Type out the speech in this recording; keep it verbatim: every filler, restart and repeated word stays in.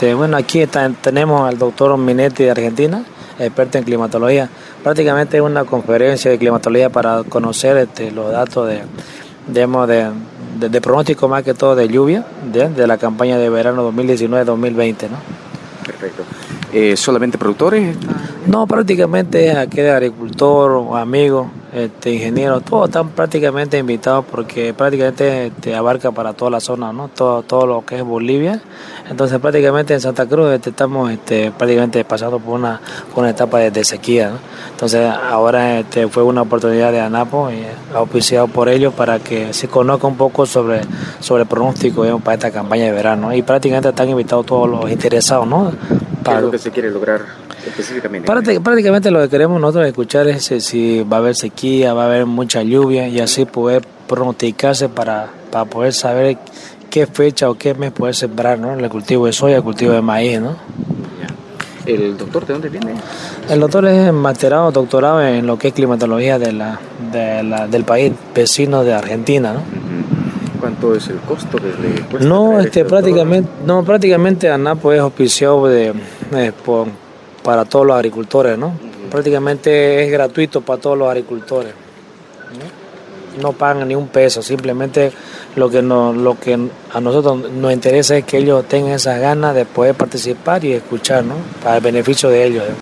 este, bueno, aquí está, tenemos al doctor Minetti de Argentina, experto en climatología. Prácticamente es una conferencia de climatología para conocer este, los datos de, digamos, de, de, de pronóstico más que todo de lluvia, de, de la campaña de verano dos mil diecinueve dos mil veinte, ¿no? Perfecto. Eh, ¿Solamente productores? No, prácticamente es aquel agricultor, amigos, este, ingenieros, todos están prácticamente invitados porque prácticamente este, abarca para toda la zona, ¿no? Todo, todo lo que es Bolivia. Entonces prácticamente en Santa Cruz este, estamos este, prácticamente pasando por una, por una etapa de, de sequía, ¿no? Entonces ahora este, fue una oportunidad de ANAPO y auspiciado por ellos para que se conozca un poco sobre, sobre el pronóstico, digamos, para esta campaña de verano, ¿no? Y prácticamente están invitados todos los interesados, ¿no? ¿Qué es lo que se quiere lograr específicamente? Prácticamente lo que queremos nosotros escuchar es si va a haber sequía, va a haber mucha lluvia y así poder pronosticarse para, para poder saber qué fecha o qué mes poder sembrar, ¿no? El cultivo de soya, el cultivo de maíz, ¿no? ¿El doctor de dónde viene? El doctor es masterado, doctorado en lo que es climatología de la, de la, del país vecino de Argentina, ¿no? ¿Cuánto es el costo que le cuesta? No, este, prácticamente, no, prácticamente ANAPO es auspiciado de, eh, por, para todos los agricultores, ¿no? Uh-huh. Prácticamente es gratuito para todos los agricultores, ¿no? No pagan ni un peso, simplemente lo que, no, lo que a nosotros nos interesa es que ellos tengan esas ganas de poder participar y escuchar, ¿no? Para el beneficio de ellos, ¿eh?